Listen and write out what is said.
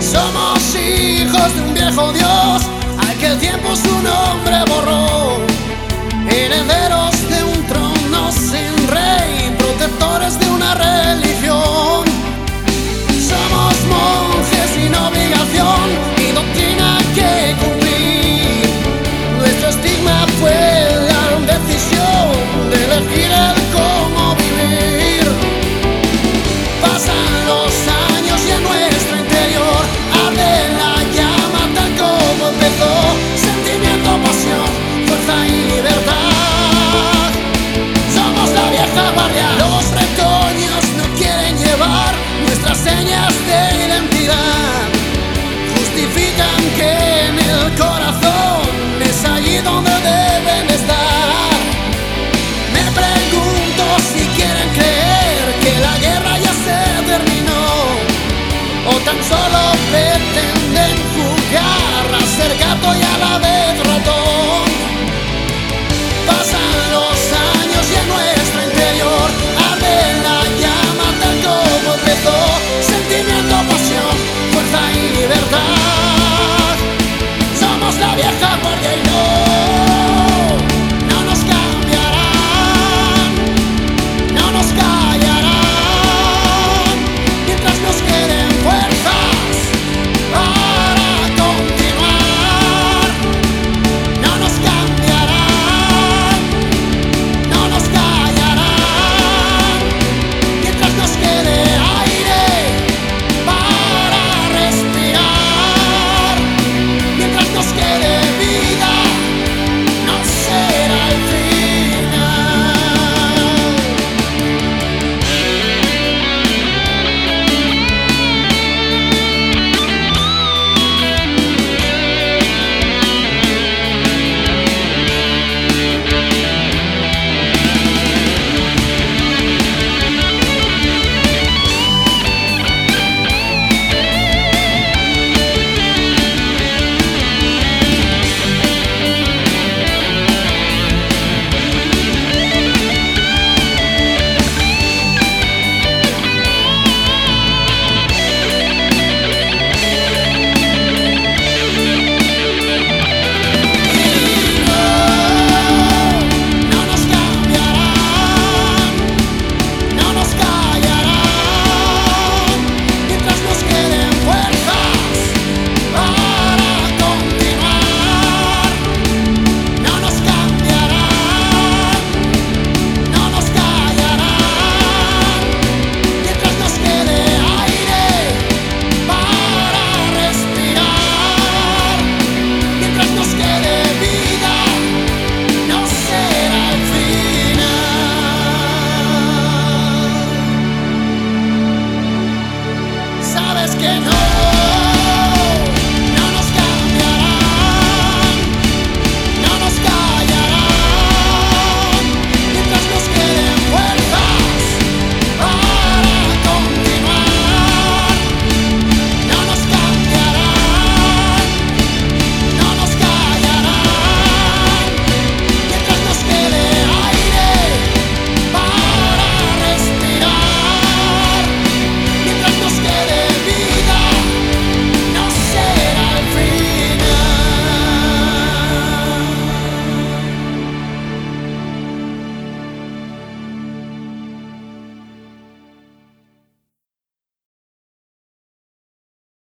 Somos hijos de un viejo Dios al que el tiempo su nombre borró, herederos de un trono sin rey, protectores de una religión. Somos monjes sin obligación y doctrina que cumplir. Nuestro estigma fue la decisión de elegir el cómo vivir. Pasan los años y en nuestro interior arde la llama tal como empezó. Sentimiento, pasión, fuerza y libertad. Somos la vieja guardia. Los retoños no quieren llevar nuestras señas de identidad. Justifican que en el corazón es allí donde deben estar. Me pregunto si quieren creer que la guerra ya se terminó, o tan solo pretenden jugar a ser gato y a la vez ratón.